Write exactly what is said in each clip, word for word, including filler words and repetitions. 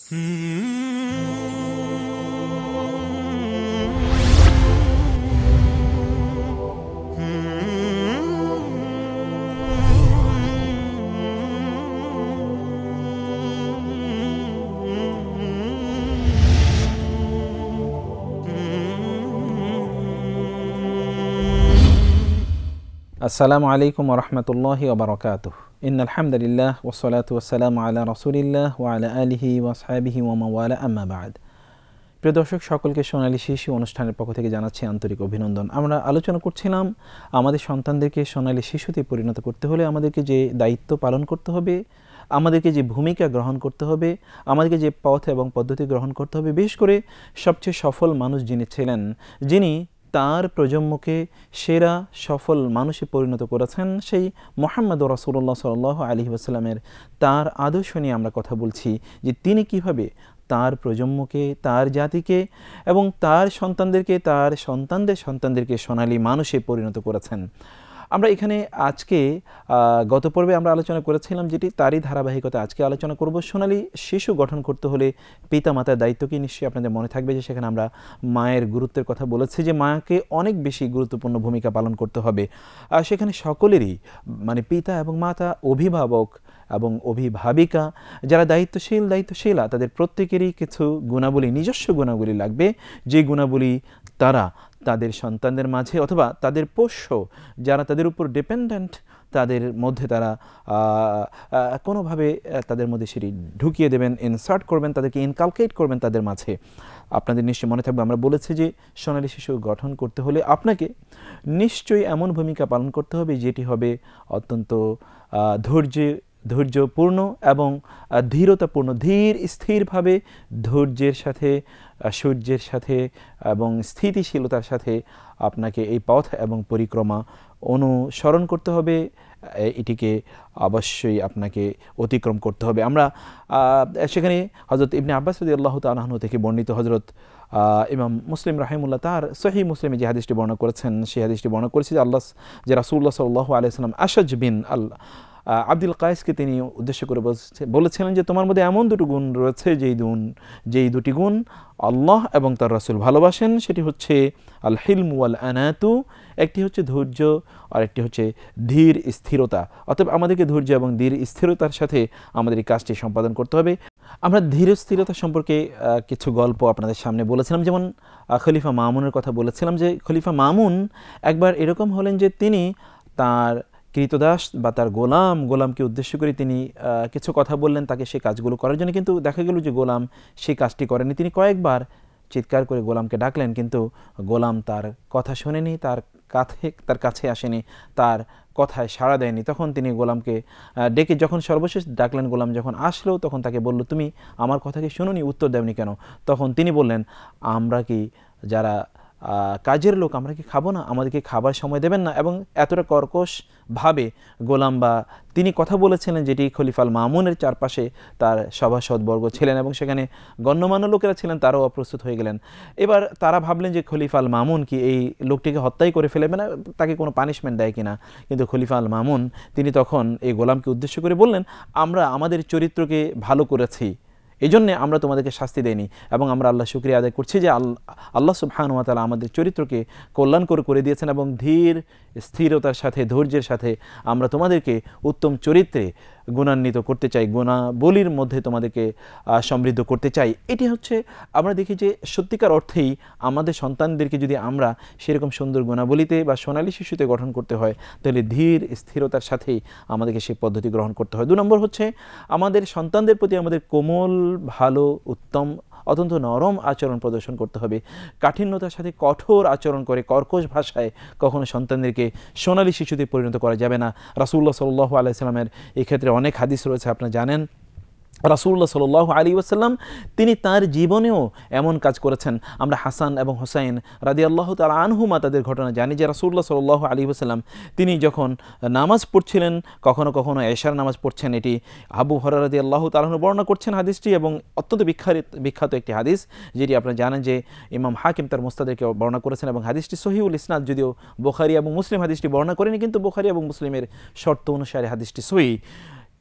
আসসালামু আলাইকুম ওয়া রাহমাতুল্লাহি ওয়া বারাকাতুহু। ইন্নাল হামদুলিল্লাহ ওয়াস সালাতু ওয়াস সালামু আলা রাসূলিল্লাহ ওয়া আলা আলিহি ওয়া আসহাবিহি ওয়া মান ওয়ালা, আম্মা বা'দ। প্রিয় দর্শক, সকলকে সোনালী শিশু অনুষ্ঠানের পক্ষ থেকে জানাচ্ছি আন্তরিক অভিনন্দন। আমরা আলোচনা করছিলাম আমাদের সন্তানদেরকে সোনালী শিশুতে পরিণত করতে হলে আমাদেরকে যে দায়িত্ব পালন করতে হবে, আমাদেরকে যে ভূমিকা গ্রহণ করতে হবে, আমাদেরকে যে পথ এবং পদ্ধতি গ্রহণ করতে হবে। বিশেষ করে সবচেয়ে সফল মানুষ যিনি ছিলেন, যিনি তার প্রজন্মকে সেরা সফল মানুষে পরিণত করেছেন, সেই মুহাম্মদ রাসূলুল্লাহ সাল্লাল্লাহু আলাইহি ওয়াসাল্লামের তার আদর্শ নিয়ে আমরা কথা বলছি, যে তিনি কিভাবে তার প্রজন্মকে, তার জাতিকে এবং তার সন্তানদেরকে, তার সন্তানদের সন্তানদেরকে সোনালী মানুষে পরিণত করেছেন। আমরা এখানে আজকে গত পর্বে আমরা আলোচনা করেছিলাম, যেটি তারই ধারাবাহিকতা আজকে আলোচনা করব। সোনালী শিশু গঠন করতে হলে পিতা মাতার দায়িত্ব কি, নিশ্চয়ই আপনাদের মনে থাকবে যে সেখানে আমরা মায়ের গুরুত্বের কথা বলেছি, যে মাকে অনেক বেশি গুরুত্বপূর্ণ ভূমিকা পালন করতে হবে। আর সেখানে সকলেরই, মানে পিতা এবং মাতা, অভিভাবক এবং অভিভাবিকা, যারা দায়িত্বশীল দায়িত্বশীলা, তাদের প্রত্যেকেরই কিছু গুণাবলী, নিজস্ব গুণাবলী লাগবে, যে গুণাবলী তারা তাদের সন্তানদের মাঝে অথবা তাদের পোষ্য, যারা তাদের উপর ডিপেন্ডেন্ট, তাদের মধ্যে তারা কোনোভাবে তাদের মধ্যে সেটি ঢুকিয়ে দেবেন, ইনসার্ট করবেন, তাদেরকে ইনকালকেট করবেন তাদের মাঝে। আপনাদের নিশ্চয়ই মনে থাকবে, আমরা বলেছি যে সোনালী শিশু গঠন করতে হলে আপনাকে নিশ্চয়ই এমন ভূমিকা পালন করতে হবে যেটি হবে অত্যন্ত ধৈর্যে ধৈর্যপূর্ণ এবং ধীরতাপূর্ণ, ধীর স্থিরভাবে ধৈর্যের সাথে, সূর্যের সাথে এবং স্থিতিশীলতার সাথে আপনাকে এই পথ এবং পরিক্রমা অনুসরণ করতে হবে। এটিকে অবশ্যই আপনাকে অতিক্রম করতে হবে। আমরা সেখানে হযরত ইবনে আব্বাস রাদিয়াল্লাহু তাআলা আনহু থেকে বর্ণিত, হযরত ইমাম মুসলিম রাহিমাহুল্লাহ তার সহিহ মুসলিমে যে হাদিসটি বর্ণনা করেছেন, সেই হাদিসটি বর্ণনা করেছে যে আল্লাহ যে রাসূলুল্লাহ সাল্লাল্লাহু আলাইহি ওয়াসাল্লাম আশাজ বিন আল আব্দুল কায়েসকে তিনি উদ্দেশ্য করে বলেছিলেন যে তোমার মধ্যে এমন দুটো গুণ রয়েছে, যেই গুণ যেই দুটি গুণ আল্লাহ এবং তার রাসূল ভালোবাসেন, সেটি হচ্ছে আল হিলম ওয়াল আনাতু, একটি হচ্ছে ধৈর্য আর একটি হচ্ছে ধীর স্থিরতা। অতএব আমাদেরকে ধৈর্য এবং ধীর স্থিরতার সাথে আমাদের এই কাজটি সম্পাদন করতে হবে। আমরা ধীর স্থিরতা সম্পর্কে কিছু গল্প আপনাদের সামনে বলেছিলাম, যেমন খলিফা মামুনের কথা বলেছিলাম, যে খলিফা মামুন একবার এরকম হলেন যে তিনি তার কৃতদাস বা তার গোলাম গোলামকে উদ্দেশ্য করে তিনি কিছু কথা বললেন তাকে সেই কাজগুলো করার জন্য, কিন্তু দেখা গেল যে গোলাম সেই কাজটি করেনি। তিনি কয়েকবার চিৎকার করে গোলামকে ডাকলেন, কিন্তু গোলাম তার কথা শোনেনি, তার কাছে তার কাছে আসেনি, তার কথায় সাড়া দেয়নি। তখন তিনি গোলামকে ডেকে যখন সর্বশেষ ডাকলেন, গোলাম যখন আসলো তখন তাকে বলল, তুমি আমার কথাকে শোনোনি, উত্তর দেওনি কেন? তখন তিনি বললেন, আমরা কি যারা কাজের লোক, আমরা কি খাবো না? আমাদেরকে খাবার সময় দেবেন না? এবং এতটা কর্কশভাবে গোলাম বা তিনি কথা বলেছিলেন, যেটি খলিফাল মামুনের চারপাশে তার সভাসদবর্গ ছিলেন এবং সেখানে গণ্যমান্য লোকেরা ছিলেন, তারাও অপ্রস্তুত হয়ে গেলেন। এবার তারা ভাবলেন যে খলিফাল মামুন কি এই লোকটিকে হত্যাই করে ফেলবে না, তাকে কোনো পানিশমেন্ট দেয় কিনা। কিন্তু খলিফাল মামুন তিনি তখন এই গোলামকে উদ্দেশ্য করে বললেন, আমরা আমাদের চরিত্রকে ভালো করেছি, এই জন্যে আমরা তোমাদেরকে শাস্তি দেইনি, এবং আমরা আল্লাহ শুকরিয়া আদায় করছি যে আল্লাহ সুবহানাহু ওয়া তাআলা আমাদের চরিত্রকে কল্যাণকর করে দিয়েছেন এবং ধীর স্থিরতার সাথে, ধৈর্যের সাথে আমরা তোমাদেরকে উত্তম চরিত্রে গুণান্বিত করতে চাই, গুণাবলীর মধ্যে তোমাদেরকে সমৃদ্ধ করতে চাই। এটি হচ্ছে আমরা দেখি যে সত্যিকার অর্থেই আমাদের সন্তানদেরকে যদি আমরা সেরকম সুন্দর গুণাবলীতে বা সোনালী শিশুতে গঠন করতে হয়, তাহলে ধীর স্থিরতার সাথেই আমাদেরকে সেই পদ্ধতি গ্রহণ করতে হয়। দু নম্বর হচ্ছে আমাদের সন্তানদের প্রতি আমাদের কোমল, ভালো, উত্তম, অত্যন্ত নরম আচরণ প্রদর্শন করতে হবে। কাঠিন্যতার সাথে কঠোর আচরণ করে কর্কশ ভাষায় কখনো সন্তানদেরকে সোনালী শিশুতে পরিণত করা যাবে না। রাসূলুল্লাহ সাল্লাল্লাহু আলাইহি ওয়াসাল্লামের এই ক্ষেত্রে অনেক হাদিস রয়েছে, আপনারা জানেন। রাসূলুল্লাহ সাল্লাল্লাহু আলাইহি ওয়াসাল্লাম তিনি তার জীবনেও এমন কাজ করেছেন। আমরা হাসান এবং হুসাইন রাদিয়াল্লাহু তাআলা আনহুমা তাদের ঘটনা জানি, যে রাসূলুল্লাহ সাল্লাল্লাহু আলাইহি ওয়াসাল্লাম তিনি যখন নামাজ পড়ছিলেন, কখনো কখনো এশার নামাজ পড়ছেন, এটি আবু হুরায়রা রাদিয়াল্লাহু তাআলা আনহু বর্ণনা করছেন হাদিসটি, এবং অত্যন্ত বিখ্যাত বিখ্যাত একটি হাদিস, যেটি আপনারা জানেন যে ইমাম হাকিম তার মুস্তাদরাকে বর্ণনা করেছেন, এবং হাদিসটি সহিহুল ইসনাদ, যদিও বুখারী এবং মুসলিম হাদিসটি বর্ণনা করেনি, কিন্তু বুখারী এবং মুসলিমের শর্ত অনুসারে হাদিসটি সহিহ।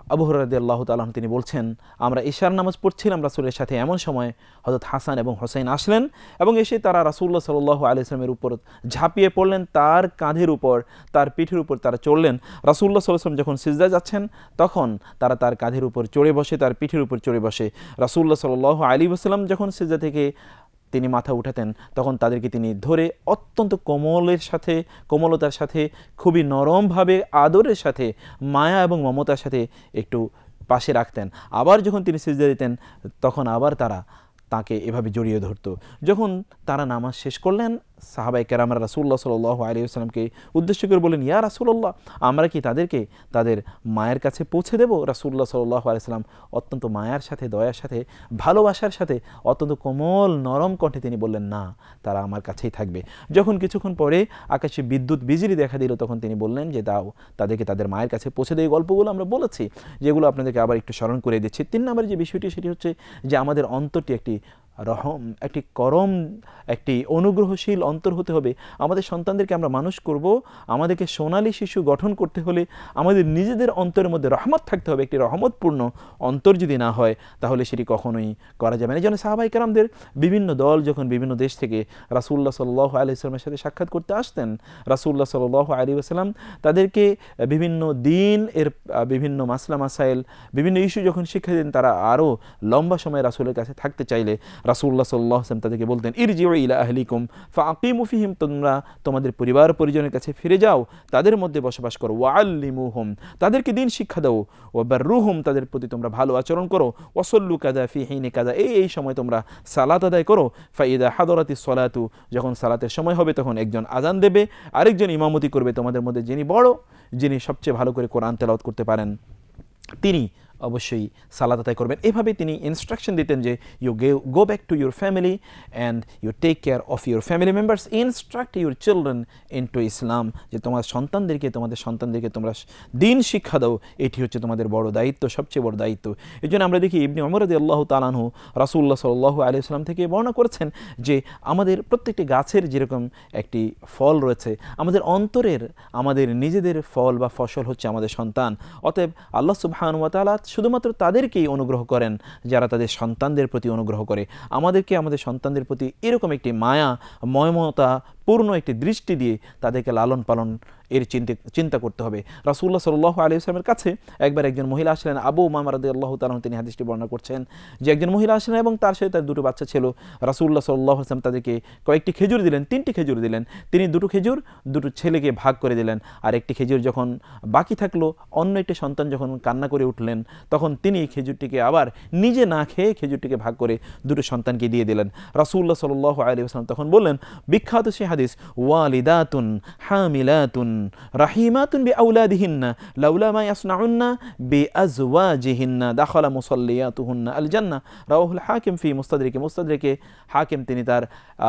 আবু হুরায়রা রাদিয়াল্লাহু তাআলা আনহু তিনি বলছেন, আমরা ইশার নামাজ পড়ছিলাম রাসূলের সাথে, এমন সময় হযরত হাসান এবং হোসেন আসলেন এবং এসে তারা রাসূলুল্লাহ সাল্লাল্লাহু আলাইহি ওয়াসাল্লামের উপর ঝাঁপিয়ে পড়লেন, তার কাঁধের উপর, তার পিঠের উপর তারা চড়লেন। রাসূলুল্লাহ সাল্লাল্লাহু আলাইহি ওয়াসাল্লাম যখন সিজদায় যাচ্ছেন তখন তারা তার কাঁধের উপর চড়ে বসে, তার পিঠের উপর চড়ে বসে। রাসূলুল্লাহ সাল্লাল্লাহু আলাইহি ওয়াসাল্লাম যখন সিজদা থেকে তিনি মাথা উঠাতেন তখন তাদেরকে তিনি ধরে অত্যন্ত কোমলের সাথে, কোমলতার সাথে, খুবই নরমভাবে, আদরের সাথে, মায়া এবং মমতার সাথে একটু পাশে রাখতেন। আবার যখন তিনি সিজদা দিতেন তখন আবার তারা তাকে এভাবে জড়িয়ে ধরতো। যখন তারা নামাজ শেষ করলেন, সাহাবায়ে কেরামরা রাসূলুল্লাহ সাল্লাল্লাহু আলাইহি ওয়াসাল্লামকে উদ্দেশ্য করে বললেন, ইয়া রাসূলুল্লাহ, আমরা কি তাদেরকে তাদের মায়ের কাছে পৌঁছে দেব? রাসূলুল্লাহ সাল্লাল্লাহু আলাইহি ওয়াসাল্লাম অত্যন্ত মায়ার সাথে, দয়ার সাথে, ভালোবাসার সাথে, অত্যন্ত কোমল নরম কণ্ঠে তিনি বললেন, না, তারা আমার কাছেই থাকবে। যখন কিছুক্ষণ পরে আকাশে বিদ্যুৎ বিজলি দেখা দিল তখন তিনি বললেন যে দাও, তাদেরকে তাদের মায়ের কাছে পৌঁছে দেয়। গল্পগুলো আমরা বলেছি, যেগুলো আপনাদেরকে আবার একটু স্মরণ করে দিচ্ছি। তিন নম্বর যে বিষয়টি সেটি হচ্ছে যে আমাদের অন্তরটি একটি রহম, একটি করম, একটি অনুগ্রহশীল অন্তর হতে হবে। আমাদের সন্তানদেরকে আমরা মানুষ করব, আমাদেরকে সোনালী শিশু গঠন করতে হলে আমাদের নিজেদের অন্তরের মধ্যে রহমত থাকতে হবে। একটি রহমতপূর্ণ অন্তর যদি না হয় তাহলে সেটি কখনোই করা যাবে না। এই জন্য সাহাবায়ে কেরামদের বিভিন্ন দল যখন বিভিন্ন দেশ থেকে রাসূলুল্লাহ সাল্লাল্লাহু আলাইহি ওয়াসাল্লামের সাথে সাক্ষাৎ করতে আসতেন, রাসূলুল্লাহ সাল্লাল্লাহু আলাইহি ওয়াসাল্লাম তাদেরকে বিভিন্ন দিন এর বিভিন্ন মাসলা মাসাইল, বিভিন্ন ইস্যু যখন শিক্ষা দিতেন, তারা আরও লম্বা সময় রাসূলের কাছে থাকতে চাইলে রাসূলুল্লাহ সাল্লাল্লাহু আলাইহি ওয়াসাল্লাম তাদেরকে বলতেন, ইরজিউ ইলা আহলিকুম ফাআকিমু ফিহিম, তোমরা তোমাদের পরিবার পরিজনের কাছে ফিরে যাও, তাদের মধ্যে বসবাস করো। ওয়াআল্লিমুহুম, তাদেরকে দিন শিক্ষা দাও। ওয়াবাররুহুম, তাদের প্রতি তোমরা ভালো আচরণ করো। ওয়াসাল্লু কাযা ফি হিনি কাযা, এই এই সময় তোমরা সালাত আদায় করো। ফাইদা হাদারাতিস সালাতু, যখন সালাতের সময় হবে তখন একজন আযান দেবে, আরেকজন ইমামতি করবে। তোমাদের মধ্যে যিনি বড়, যিনি সবচেয়ে ভালো করে কোরআন তেলাওয়াত করতে পারেন, তিনি অবশ্যই সালাত আদায় করবেন। এভাবে তিনি ইনস্ট্রাকশন দিতেন যে you go back to your family and you take care of your family members, instruct your children in to Islam, যে তোমার সন্তানদেরকে তোমাদের সন্তানদেরকে তোমরা দিন শিক্ষা দাও, এটি হচ্ছে তোমাদের বড় দায়িত্ব, সবচেয়ে বড় দায়িত্ব। এই জন্য আমরা দেখি ইবনে ওমর রাদিয়াল্লাহু তাআলা আনহু রাসূলুল্লাহ সাল্লাল্লাহু আলাইহি ওয়াসাল্লাম থেকে বর্ণনা করেছেন যে আমাদের প্রত্যেকটি গাছের যেরকম একটি ফল রয়েছে, আমাদের অন্তরের, আমাদের নিজেদের ফল বা ফসল হচ্ছে আমাদের সন্তান। অতএব আল্লাহ সুবহানাহু ওয়া তাআলা শুধুমাত্র তাদেরকেই অনুগ্রহ করেন যারা তাদের সন্তানদের প্রতি অনুগ্রহ করে। আমাদেরকে আমাদের সন্তানদের প্রতি এরকম একটি মায়া, মমতা পূর্ণ একটি দৃষ্টি দিয়ে তাদেরকে লালন পালন এর চিন্তা চিন্তা করতে হবে। রাসূলুল্লাহ সাল্লাল্লাহু আলাইহি ওয়াসাল্লামের কাছে একবার একজন মহিলা আসলেন, আবু উমামা রাদিয়াল্লাহু তাআলা তিনি হাদিসটি বর্ণনা করছেন যে একজন মহিলা আসলেন এবং তার সাথে তার দুটো বাচ্চা ছিল। রাসূলুল্লাহ সাল্লাল্লাহু আলাইহি ওয়াসাল্লাম তাদেরকে কয়েকটি খেজুর দিলেন, তিনটি খেজুর দিলেন। তিনি দুটো খেজুর দুটো ছেলেকে ভাগ করে দিলেন, আর একটি খেজুর যখন বাকি থাকলো, অন্য একটি সন্তান যখন কান্না করে উঠলেন তখন তিনি খেজুরটিকে আবার নিজে না খেয়ে খেজুরটিকে ভাগ করে দুটো সন্তানকে দিয়ে দিলেন। রাসূলুল্লাহ সাল্লাল্লাহু আলাইহি ওয়াসাল্লাম তখন বললেন, বিখ্যাত সে হাদিস, ওয়ালিদাতুন হামিলাতুন রাহিমাতুন বিআওলাদিহিন্না লাউলা মা ইয়াসনাউন্না বিআজওয়াজিহিন্না দাখালা মুসাল্লিয়াতুহুন্না আল জান্নাহ, রাওয়াহুল হাকিম ফি মুস্তাদরিকে। মুস্তাদরিকে হাকিম তিনি তার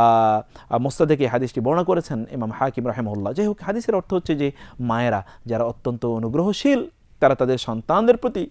মুস্তাদরিকে হাদিসটি বর্ণনা করেছেন, ইমাম হাকিম রাহিমাহুল্লাহ। যাই হোক, হাদিসের অর্থ হচ্ছে যে মায়েরা যারা অত্যন্ত অনুগ্রহশীল, তারা তাদের সন্তানদের প্রতি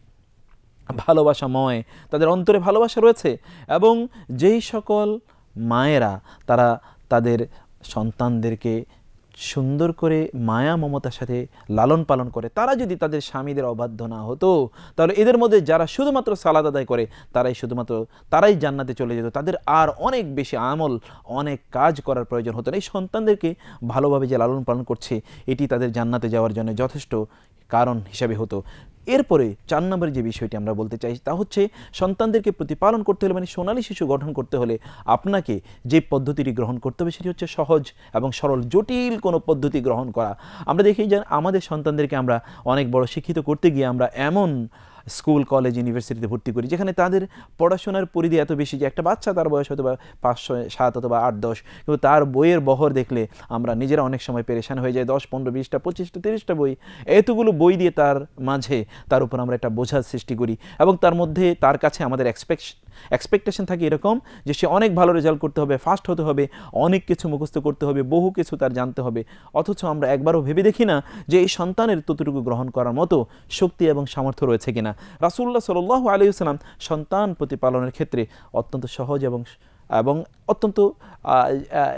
ভালোবাসাময়, তাদের অন্তরে ভালোবাসা রয়েছে, এবং যেই সকল মায়েরা তারা তাদের সন্তানদেরকে সুন্দর করে মায়া মমতার সাথে লালন পালন করে, তারা যদি তাদের স্বামীদের অবাধ্য না হতো তাহলে এদের মধ্যে যারা শুধুমাত্র সালাত আদায় করে তারাই শুধুমাত্র তারাই জান্নাতে চলে যেত, তাদের আর অনেক বেশি আমল, অনেক কাজ করার প্রয়োজন হতো না। এই সন্তানদেরকে ভালোভাবে যে লালন পালন করছে এটি তাদের জান্নাতে যাওয়ার জন্য যথেষ্ট কারণ হিসাবে হতো। এরপরে চার নম্বরের যে বিষয়টি আমরা বলতে চাই তা হচ্ছে সন্তানদেরকে প্রতিপালন করতে হলে, মানে সোনালী শিশু গঠন করতে হলে আপনাকে যে পদ্ধতিটি গ্রহণ করতে হবে সেটি হচ্ছে সহজ এবং সরল। জটিল কোনো পদ্ধতি গ্রহণ করা, আমরা দেখি যে আমাদের সন্তানদেরকে আমরা অনেক বড় শিক্ষিত করতে গিয়ে আমরা এমন স্কুল, কলেজ, ইউনিভার্সিটিতে ভর্তি করি যেখানে তাদের পড়াশোনার পরিধি এত বেশি যে একটা বাচ্চা, তার বয়স হয়তো বা পাঁচ ছয় সাত অথবা আট দশ, কিন্তু তার বইয়ের বহর দেখলে আমরা নিজেরা অনেক সময় পেরেশান হয়ে যাই। দশ পনেরো বিশটা পঁচিশটা তিরিশটা বই, এতগুলো বই দিয়ে তার মাঝে তার উপর আমরা একটা বোঝার সৃষ্টি করি, এবং তার মধ্যে তার কাছে আমাদের এক্সপেক্ট এক্সপেকটেশন থাকে এরকম যে সে অনেক ভালো রেজাল্ট করতে হবে, ফার্স্ট হতে হবে, অনেক কিছু মুখস্থ করতে হবে, বহু কিছু তার জানতে হবে। অথচ আমরা একবারও ভেবে দেখি না যে এই সন্তানের ততটুকু গ্রহণ করার মতো শক্তি এবং সামর্থ্য রয়েছে কিনা। রাসূলুল্লাহ সাল্লাল্লাহু আলাইহি ওয়াসাল্লাম সন্তান প্রতিপালনের ক্ষেত্রে অত্যন্ত সহজ এবং এবং অত্যন্ত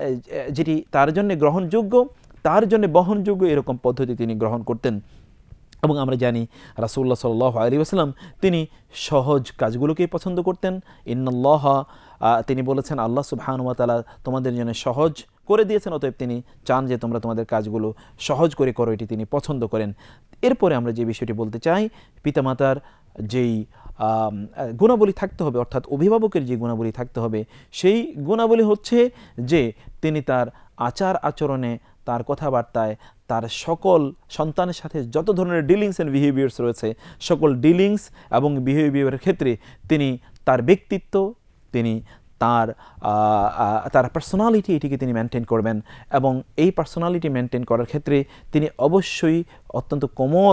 যেটি তার জন্য গ্রহণযোগ্য, তার জন্য বহনযোগ্য এরকম পদ্ধতি তিনি গ্রহণ করতেন। এবং আমরা জানি রাসূলুল্লাহ সাল্লাল্লাহু আলাইহি ওয়াসাল্লাম তিনি সহজ কাজগুলোকেই পছন্দ করতেন। ইন্নাল্লাহ, তিনি বলেছেন আল্লাহ সুবহানাহু ওয়া তাআলা তোমাদের জন্য সহজ করে দিয়েছেন, অতএব তিনি চান যে তোমরা তোমাদের কাজগুলো সহজ করে করো, এটি তিনি পছন্দ করেন। এরপরে আমরা যে বিষয়টি বলতে চাই, পিতামাতার যেই গুণাবলী থাকতে হবে, অর্থাৎ অভিভাবকের যে গুণাবলী থাকতে হবে, সেই গুণাবলী হচ্ছে যে তিনি তার আচার আচরণে, তার কথাবার্তায়, তার সকল সন্তানের সাথে যত ধরনের ডিলিংস অ্যান্ড বিহেভিয়ার্স রয়েছে, সকল ডিলিংস এবং বিহেভিয়ারের ক্ষেত্রে তিনি তার ব্যক্তিত্ব, তিনি তার তার পার্সোনালিটি, এটিকে তিনি মেনটেন করবেন। এবং এই পার্সোনালিটি মেনটেন করার ক্ষেত্রে তিনি অবশ্যই অত্যন্ত কোমল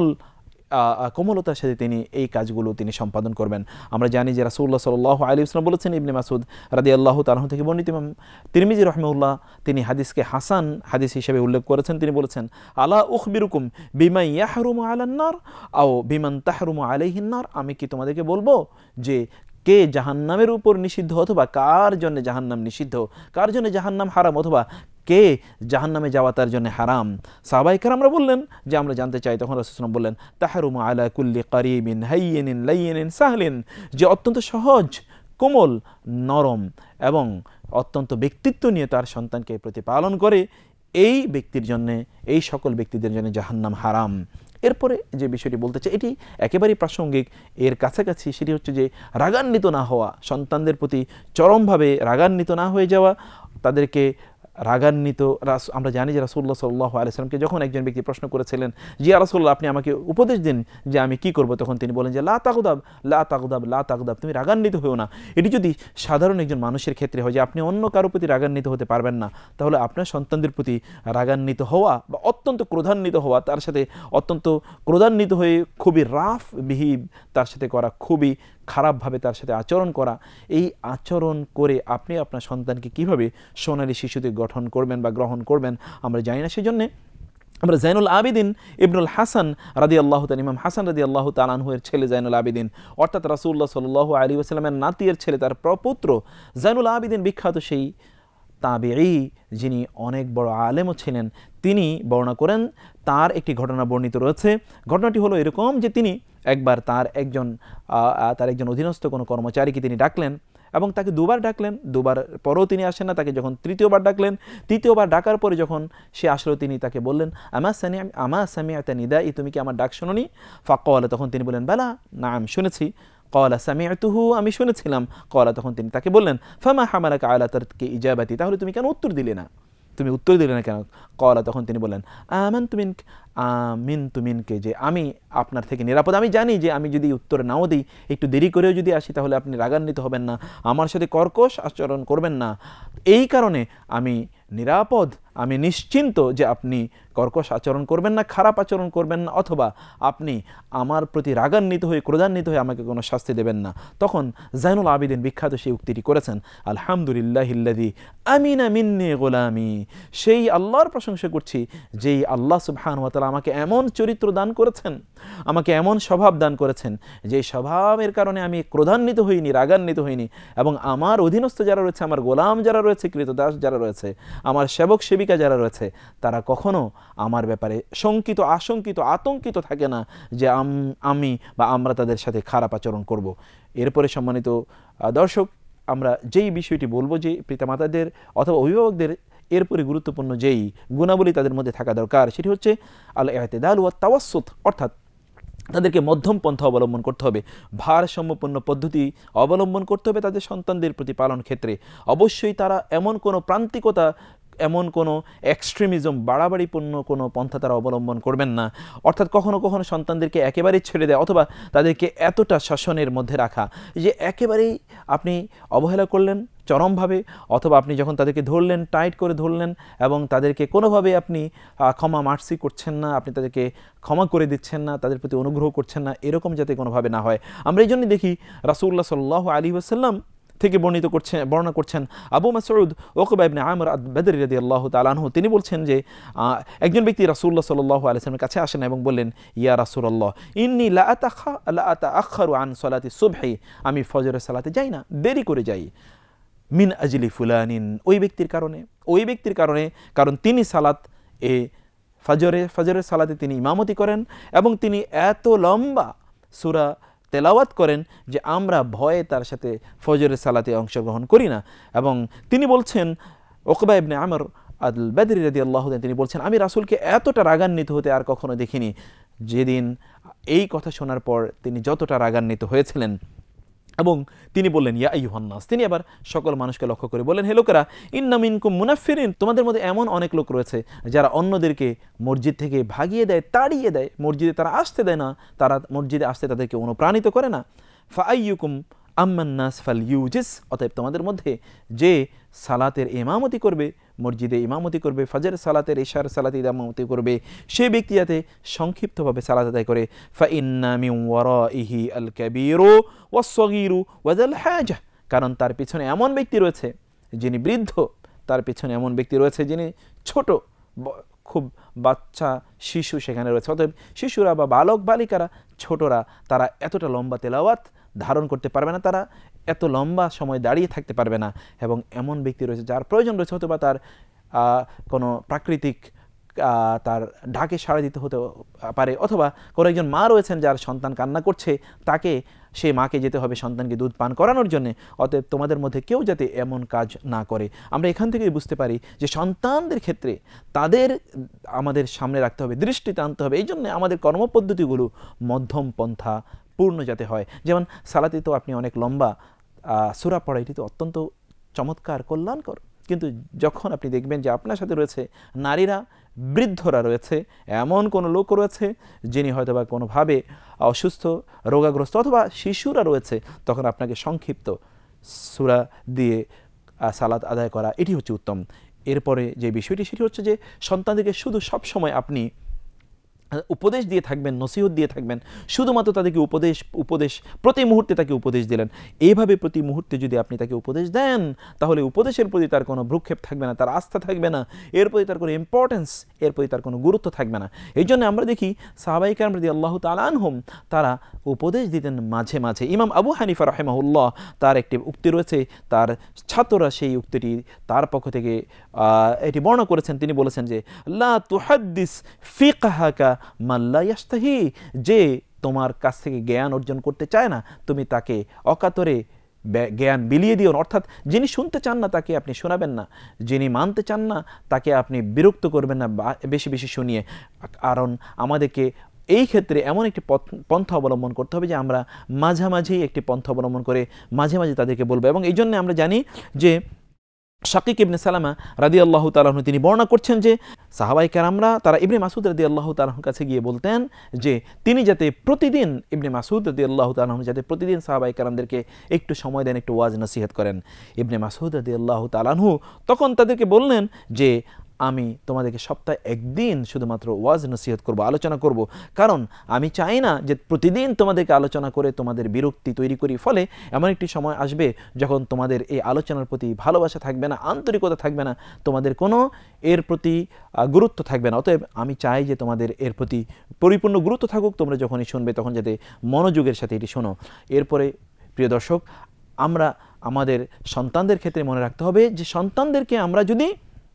কোমলতার সাথে তিনি এই কাজগুলো তিনি সম্পাদন করবেন। আমরা জানি যে রাসূলুল্লাহ সাল্লাল্লাহু আলাইহি ওয়াসাল্লাম বলেছেন, ইবনে মাসউদ রাদিয়াল্লাহু তাআলা থেকে বর্ণিত, ইমাম তিরমিজি রাহিমাহুল্লাহ তিনি হাদিসকে হাসান হাদিস হিসেবে উল্লেখ করেছেন। তিনি বলেছেন, আলা উখবিরুকুম বিমা ইয়াহরুমু আলান নার আও বিমান তাহরুমু আলাইহিন নার, আমি কি তোমাদেরকে বলবো যে কে জাহান্নামের উপর নিষিদ্ধ, অথবা কার জন্য জাহান্নাম নিষিদ্ধ, কার জন্য জাহান্নাম হারাম, অথবা কে জাহান্নামে যাওয়া তার জন্য হারাম। সাহাবায়ে কেরামরা বললেন যে আমরা জানতে চাই। তখন রাসূলুল্লাহ সাল্লাল্লাহু আলাইহি ওয়াসাল্লাম বললেন, তাহরুমু আলা কুল্লি কারিবিন হাইয়িনিন লাইয়িনিন সাহলিন, যে অত্যন্ত সহজ, কোমল, নরম এবং অত্যন্ত ব্যক্তিত্ব নিয়ে তার সন্তানকে প্রতিপালন করে, এই ব্যক্তির জন্য, এই সকল ব্যক্তিদের জন্য জাহান্নাম হারাম। এরপরে যে বিষয়টি বলতে চাই, এটি একেবারেই প্রাসঙ্গিক, এর কাছাকাছি, সেটি হচ্ছে যে রাগান্বিত না হওয়া, সন্তানদের প্রতি চরমভাবে রাগান্বিত না হয়ে যাওয়া, তাদেরকে রাগান্বিত। আমরা জানি যে রাসূলুল্লাহ সাল্লাল্লাহু আলাইহি ওয়াসাল্লামকে যখন একজন ব্যক্তি প্রশ্ন করেছিলেন, জি ইয়া রাসূলুল্লাহ আপনি আমাকে উপদেশ দিন যে আমি কি করব, তখন তিনি বলেন যে লা তাগদাব লা তাগদাব লা তাগদাব, তুমি রাগান্বিত হও না। এটি যদি সাধারণ একজন মানুষের ক্ষেত্রে হয় যে আপনি অন্য কারো প্রতি রাগান্বিত হতে পারবেন না, তাহলে আপনার সন্তানদের প্রতি রাগান্বিত হওয়া বা অত্যন্ত ক্রোধান্বিত হওয়া, তার সাথে অত্যন্ত ক্রোধান্বিত হয়ে খুবই রাফ বিহেভ তার সাথে করা, খুবই খারাপভাবে তার সাথে আচরণ করা, এই আচরণ করে আপনি আপনার সন্তানকে কিভাবে সোনালী শিশুতে গঠন করবেন বা গ্রহণ করবেন আমরা জানি না। সেই জন্যে আমরা জাইনুল আবিদিন ইবনুল হাসান রাদিয়াল্লাহু তাআলা, ইমাম হাসান রাদিয়াল্লাহু তাআলা আনহু এর ছেলে জাইনুল আবিদিন, অর্থাৎ রাসূলুল্লাহ সাল্লাল্লাহু আলাইহি ওয়াসাল্লামের নাতির ছেলে, তার প্রপুত্র জাইনুল আবিদিন, বিখ্যাত সেই তাবিঈ যিনি অনেক বড় আলেমও ছিলেন, তিনি বর্ণনা করেন, তার একটি ঘটনা বর্ণিত রয়েছে। ঘটনাটি হলো এরকম যে তিনি একবার তার একজন তার একজন অধীনস্থ কোনো কর্মচারীকে তিনি ডাকলেন এবং তাকে দুবার ডাকলেন, দুবার পরেও তিনি আসেন না, তাকে যখন তৃতীয়বার ডাকলেন, তৃতীয়বার ডাকার পরে যখন সে আসলো, তিনি তাকে বললেন, আমা সামি আমা সামিআতা নিদাই, তুমি কি আমার ডাক শোনোনি? ফাকালা, তখন তিনি বললেন, বালা, নাম শুনেছি। ক্বালা সামিআতুহু, আমি শুনেছিলাম। ক্বালা, তখন তিনি তাকে বললেন, ফামা হামালাকা আলা তারকি ইজাবাতি, তাহলে তুমি কেন উত্তর দিলে না, তুমি উত্তর দিলে না কেন? ক্বালা, তখন তিনি বললেন, আমানতু মিনক আমিনতু মিনকে, যে আমি আপনার থেকে নিরাপদ, আমি জানি যে আমি যদি উত্তর নাও দিই, একটু দেরি করেও যদি আসি, তাহলে আপনি রাগান্বিত হবেন না, আমার সাথে কর্কশ আচরণ করবেন না, এই কারণে আমি নিরাপদ, আমি নিশ্চিন্ত যে আপনি কর্কশ আচরণ করবেন না, খারাপ আচরণ করবেন না, অথবা আপনি আমার প্রতি রাগান্বিত হয়ে ক্রোধান্বিত হয়ে আমাকে কোনো শাস্তি দেবেন না। তখন জাইনুল আবিদিন বিখ্যাত সেই উক্তিটি করেছেন, আলহামদুলিল্লাহিল্লাযী আমিনা মিন্নি গোলামি, সেই আল্লাহর প্রশংসা করছি যেই আল্লাহ সুবহানাহু ওয়া তাআলা আমাকে এমন চরিত্র দান করেছেন, আমাকে এমন স্বভাব দান করেছেন, যে স্বভাবের কারণে আমি ক্রোধান্বিত হইনি, রাগান্বিত হইনি, এবং আমার অধীনস্থ যারা রয়েছে, আমার গোলাম যারা রয়েছে, কৃতদাস যারা রয়েছে, আমার সেবক সেবিকা যারা রয়েছে, তারা কখনো আমার ব্যাপারে শঙ্কিত, আশঙ্কিত, আতঙ্কিত থাকে না যে আমি বা আমরা তাদের সাথে খারাপ আচরণ করব। এরপরে সম্মানিত দর্শক, আমরা যেই বিষয়টি বলবো যে পিতামাতাদের অথবা অভিভাবকদের এরপরে গুরুত্বপূর্ণ যেই গুণাবলী তাদের মধ্যে থাকা দরকার, সেটি হচ্ছে আল ইতিদাল ওয়াত তাওয়াসসুত, অর্থাৎ তাদেরকে মধ্যম পন্থা অবলম্বন করতে হবে, ভারসাম্যপূর্ণ পদ্ধতি অবলম্বন করতে হবে তাদের সন্তানদের প্রতিপালন ক্ষেত্রে। অবশ্যই তারা এমন কোনো প্রান্তিকতা, এমন কোনো এক্সট্রিমিজম, বাড়াবাড়িপূর্ণ কোনো পন্থা তারা অবলম্বন করবেন না, অর্থাৎ কখনো কখনো সন্তানদেরকে একেবারেই ছেড়ে দেয়, অথবা তাদেরকে এতটা শাসনের মধ্যে রাখা যে একেবারেই আপনি অবহেলা করলেন চরমভাবে, অথবা আপনি যখন তাদেরকে ধরলেন, টাইট করে ধরলেন এবং তাদেরকে কোনোভাবে আপনি ক্ষমা মার্সি করছেন না, আপনি তাদেরকে ক্ষমা করে দিচ্ছেন না, তাদের প্রতি অনুগ্রহ করছেন না, এরকম যাতে কোনোভাবে না হয়। আমরা এই জন্যই দেখি রাসূলুল্লাহ সাল্লাল্লাহু আলাইহি ওয়াসাল্লাম থেকে বর্ণিত করছেন, বর্ণনা করছেন আবু মাসউদ উকবা ইবনে আমর আদ-বদরি রাদিয়াল্লাহু তাআলা আনহু, তিনি বলছেন যে একজন ব্যক্তি রাসূলুল্লাহ সাল্লাল্লাহু আলাইহি ওয়াসাল্লামের কাছে আসেন এবং বললেন, ইয়া রাসূলুল্লাহ, ইন্নী লা আতাখা লা আতাআখারু আন সালাতি সুবহি, আমি ফজরের সালাতে যাই না, দেরি করে যাই, মিন আজলি ফুলানিন, ওই ব্যক্তির কারণে, ওই ব্যক্তির কারণে, কারণ তিনি সালাত এ ফজরে ফজরের সালাতে তিনি ইমামতি করেন এবং তিনি এত লম্বা সূরা তেলাওয়াত করেন যে আমরা ভয়ে তার সাথে ফজরের সালাতে অংশগ্রহণ করি না। এবং তিনি বলছেন, উকবা ইবনে আমর আল বদরি রাদিয়াল্লাহু তাআলা তিনি বলছেন, আমি রাসূলকে এতটা রাগান্বিত হতে আর কখনো দেখিনি যেদিন এই কথা শোনার পর তিনি যতটা রাগান্বিত হয়েছিলেন। এবং তিনি বললেন, ইয়া আইয়ুহান নাস, তিনি আবার সকল মানুষকে লক্ষ্য করে বললেন, হে লোকেরা, ইন্না মিনকুম মুনাফফিরিন, তোমাদের মধ্যে এমন অনেক লোক রয়েছে যারা অন্যদেরকে মসজিদ থেকে ভাগিয়ে দেয়, তাড়িয়ে দেয়, মসজিদে তারা আসতে দেয় না, তারা মসজিদে আসতে তাদেরকে অনুপ্রাণিত করে না। ফা আইয়ুকুম আম্মান নাস ফাল ইউজিস, অতএব তোমাদের মধ্যে যে সালাতের ইমামতি করবে, মসজিদে ইমামতি করবে, ফজর সালাতের ইশার সালাতে ইমামতি করবে, সে ব্যক্তি যাতে সংক্ষিপ্তভাবে সালাত আদায় করে। ফা ইন্না মিন ওয়ারাইহি আল কাবীরু ওয়াস সগীরু ওয়া যাল হাজা, কারণ তার পিছনে এমন ব্যক্তি রয়েছে যিনি বৃদ্ধ, তার পিছনে এমন ব্যক্তি রয়েছে যিনি ছোট, খুব বাচ্চা শিশু সেখানে রয়েছে। অতএব শিশুরা বা বালক বালিকারা, ছোটরা, তারা এতটা লম্বা তেলাওয়াত ধারণ করতে পারবে না, তারা এত লম্বা সময় দাঁড়িয়ে থাকতে পারবে না। এবং এমন ব্যক্তি রয়েছে যার প্রয়োজন রয়েছে, হয়তো বা তার কোনো প্রাকৃতিক তার ডাকে সাড়া দিতে হতে পারে, অথবা কোনো একজন মা রয়েছেন যার সন্তান কান্না করছে, তাকে সেই মাকে যেতে হবে সন্তানকে দুধ পান করানোর জন্য। অতএব তোমাদের মধ্যে কেউ যাতে এমন কাজ না করে। আমরা এখান থেকে বুঝতে পারি যে সন্তানদের ক্ষেত্রে তাদের আমাদের সামনে রাখতে হবে, দৃষ্টিতে আনতে হবে। এই জন্য আমাদের কর্মপদ্ধতিগুলো মধ্যম পন্থা পূর্ণ যাতে হয়। যেমন সালাতে তো আপনি অনেক লম্বা সূরা পড়া, এটি তো অত্যন্ত চমৎকার, কল্যাণকর, কিন্তু যখন আপনি দেখবেন যে আপনার সাথে রয়েছে নারীরা, বৃদ্ধরা রয়েছে, এমন কোনো লোক রয়েছে যিনি হয়তো বা কোনোভাবে অসুস্থ, রোগাগ্রস্ত, অথবা শিশুরা রয়েছে, তখন আপনাকে সংক্ষিপ্ত সূরা দিয়ে সালাত আদায় করা এটি হচ্ছে উত্তম। এরপরে যে বিষয়টি সেটি হচ্ছে যে সন্তানদেরকে শুধু সব সময় আপনি উপদেশ দিয়ে থাকবেন, নসিহত দিয়ে থাকবেন, শুধুমাত্র তাদেরকে উপদেশ উপদেশ প্রতি মুহূর্তে তাকে উপদেশ দিলেন। এইভাবে প্রতি মুহূর্তে যদি আপনি তাকে উপদেশ দেন, তাহলে উপদেশের প্রতি তার কোনো ভ্রুক্ষেপ থাকবে না, তার আস্থা থাকবে না, এর প্রতি তার কোনো ইম্পর্টেন্স, এর প্রতি তার কোনো গুরুত্ব থাকবে না। এই জন্য আমরা দেখি সাহাবায়ে কেরাম রাদিয়াল্লাহু তাআলা আনহুম তারা উপদেশ দিতেন মাঝে মাঝে। ইমাম আবু হানিফা রাহিমাহুল্লাহ তার একটি উক্তি রয়েছে, তার ছাত্ররা সেই উক্তিটি তার পক্ষ থেকে এটি বর্ণনা করেছেন। তিনি বলেছেন যে লা তুহাদ্দিস ফিকহাকা মাল্লা ইয়াস্তাহি, যে তোমার কাছ থেকে জ্ঞান অর্জন করতে চায় না, তুমি তাকে অকাতরে জ্ঞান বিলিয়ে দিও। অর্থাৎ যিনি শুনতে চান না তাকে আপনি শোনাবেন না, যিনি মানতে চান না তাকে আপনি বিরক্ত করবেন না বেশি বেশি শুনিয়ে। কারণ আমাদেরকে এই ক্ষেত্রে এমন একটি পন্থা অবলম্বন করতে হবে যে আমরা মাঝামাঝি একটি পন্থা অবলম্বন করে মাঝে মাঝে তাদেরকে বলবো। এবং এই জন্য আমরা জানি যে শাকিক ইবনে সালামা রাদিয়াল্লাহু তাআলা আনহু তিনি বর্ণনা করছেন যে সাহাবায়ে কেরামরা তারা ইবনে মাসউদ রাদিয়াল্লাহু তাআলা আনহুর কাছে গিয়ে বলতেন যে তিনি যাতে প্রতিদিন, ইবনে মাসউদ রাদিয়াল্লাহু তাআলা আনহু যাতে প্রতিদিন সাহাবায়ে কেরামদেরকে একটু সময় দেন, একটু ওয়াজ নসিহত করেন। ইবনে মাসউদ রাদিয়াল্লাহু তাআলা আনহু তখন তাদেরকে বললেন যে আমি তোমাদেরকে সপ্তাহে একদিন শুধুমাত্র ওয়াজ নসিহত করব, আলোচনা করব, কারণ আমি চাই না যে প্রতিদিন তোমাদেরকে আলোচনা করে তোমাদের বিরক্তি তৈরি করি। ফলে এমন একটি সময় আসবে যখন তোমাদের এই আলোচনার প্রতি ভালোবাসা থাকবে না, আন্তরিকতা থাকবে না, তোমাদের কোনো এর প্রতি গুরুত্ব থাকবে না। অতএব আমি চাই যে তোমাদের এর প্রতি পরিপূর্ণ গুরুত্ব থাকুক, তোমরা যখনই শুনবে তখন যাতে মনোযোগের সাথে এটি শোনো। এরপরে প্রিয় দর্শক, আমরা আমাদের সন্তানদের ক্ষেত্রে মনে রাখতে হবে যে সন্তানদেরকে আমরা যদি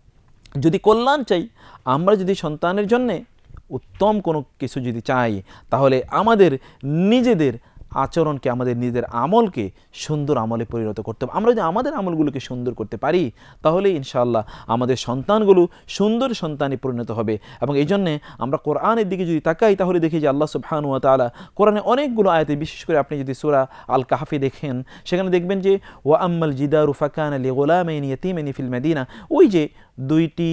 যদি কল্যাণ চাই, আমরা যদি সন্তানের জন্যে উত্তম কোনো কিছু যদি চাই, তাহলে আমাদের নিজেদের আচরণকে, আমাদের নিজেদের আমলকে সুন্দর আমলে পরিণত করতে হবে। আমরা যদি আমাদের আমলগুলোকে সুন্দর করতে পারি, তাহলে ইনশাআল্লাহ আমাদের সন্তানগুলো সুন্দর সন্তানে পরিণত হবে। এবং এই জন্যে আমরা কোরআনের দিকে যদি তাকাই, তাহলে দেখি যে আল্লাহ সুবহানাহু ওয়া তাআলা কোরআনে অনেকগুলো আয়াতে, বিশেষ করে আপনি যদি সূরা আল কাহফে দেখেন, সেখানে দেখবেন যে ওয়া আম্মাল জিদারু ফাকানা লিগুলামাইনি ইয়াতীমাইনি ফিল মাদিনা, ওই যে দুইটি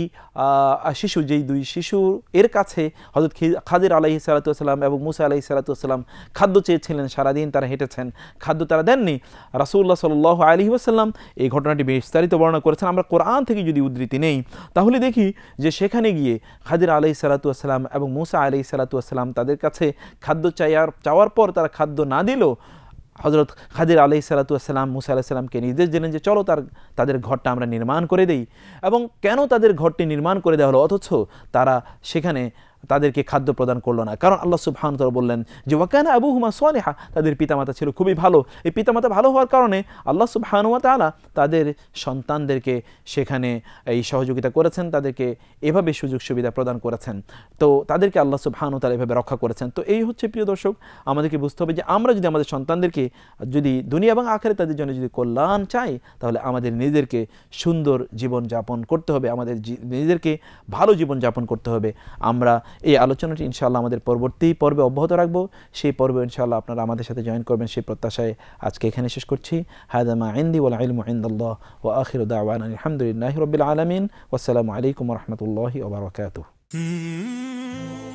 শিশু, যেই দুই শিশু এর কাছে হযরত খাদির আলাইহিস সালাতু ওয়াস সালাম এবং মূসা আলাইহিস সালাতু ওয়াস সালাম খাদ্য চেয়েছিলেন, সারাদিন তারা হেঁটেছেন, খাদ্য তারা দেননি। রাসূলুল্লাহ সাল্লাল্লাহু আলাইহি ওয়াসাল্লাম এই ঘটনাটি বিস্তারিত বর্ণনা করেছেন। আমরা কোরআন থেকে যদি উদ্ধৃতি নেই, তাহলে দেখি যে সেখানে গিয়ে খাদির আলাইহিস সালাতু ওয়াস সালাম এবং মূসা আলাইহিস সালাতু ওয়াস সালাম তাদের কাছে খাদ্য চাইয়ার চাওয়ার পর তারা খাদ্য না দিল, হযরত খাদির আলাইহিস সালাতু ওয়াস সালাম মূসা আলাইহিস সালামকে নির্দেশ দিলেন যে চলো তার তাদের ঘরটা আমরা নির্মাণ করে দেই। এবং কেন তাদের ঘরটি নির্মাণ করে দেওয়া হলো, অথচ তারা সেখানে তাদেরকে খাদ্য প্রদান করলো না, কারণ আল্লাহ সুবহানাহু ওয়া তাআলা বললেন যে ওয়াকানা আবুহুমা সালিহা, তাদের পিতামাতা ছিল খুবই ভালো। এই পিতামাতা ভালো হওয়ার কারণে আল্লাহ সুবহানাহু ওয়া তাআলা তাদের সন্তানদেরকে সেখানে এই সহযোগিতা করেছেন, তাদেরকে এভাবে সুযোগ সুবিধা প্রদান করেছেন, তো তাদেরকে আল্লাহ সুবহানাহু ওয়া তাআলা এভাবে রক্ষা করেছেন। তো এই হচ্ছে প্রিয় দর্শক, আমাদেরকে বুঝতে হবে যে আমরা যদি আমাদের সন্তানদেরকে যদি দুনিয়া এবং আখিরাতে তাদের জন্য যদি কল্যাণ চাই, তাহলে আমাদের নিজেদেরকে সুন্দর জীবন যাপন করতে হবে, আমাদের নিজেদেরকে ভালো জীবন যাপন করতে হবে। আমরা এই আলোচনাটি ইনশাআল্লাহ আমাদের পরবর্তী পর্বে অব্যাহত রাখবো। সেই পর্বে ইনশাআল্লাহ আপনারা আমাদের সাথে জয়েন করবেন, সেই প্রত্যাশায় আজকে এখানে শেষ করছি। হাযা মা ইনদি ওয়াল ইলমু ইনদাল্লাহ ওয়া আখিরু দাওয়ানা আলহামদুলিল্লাহি রাব্বিল আলামিন ওয়াসসালামু আলাইকুম ওয়া রাহমাতুল্লাহি ওয়া বারাকাতুহু।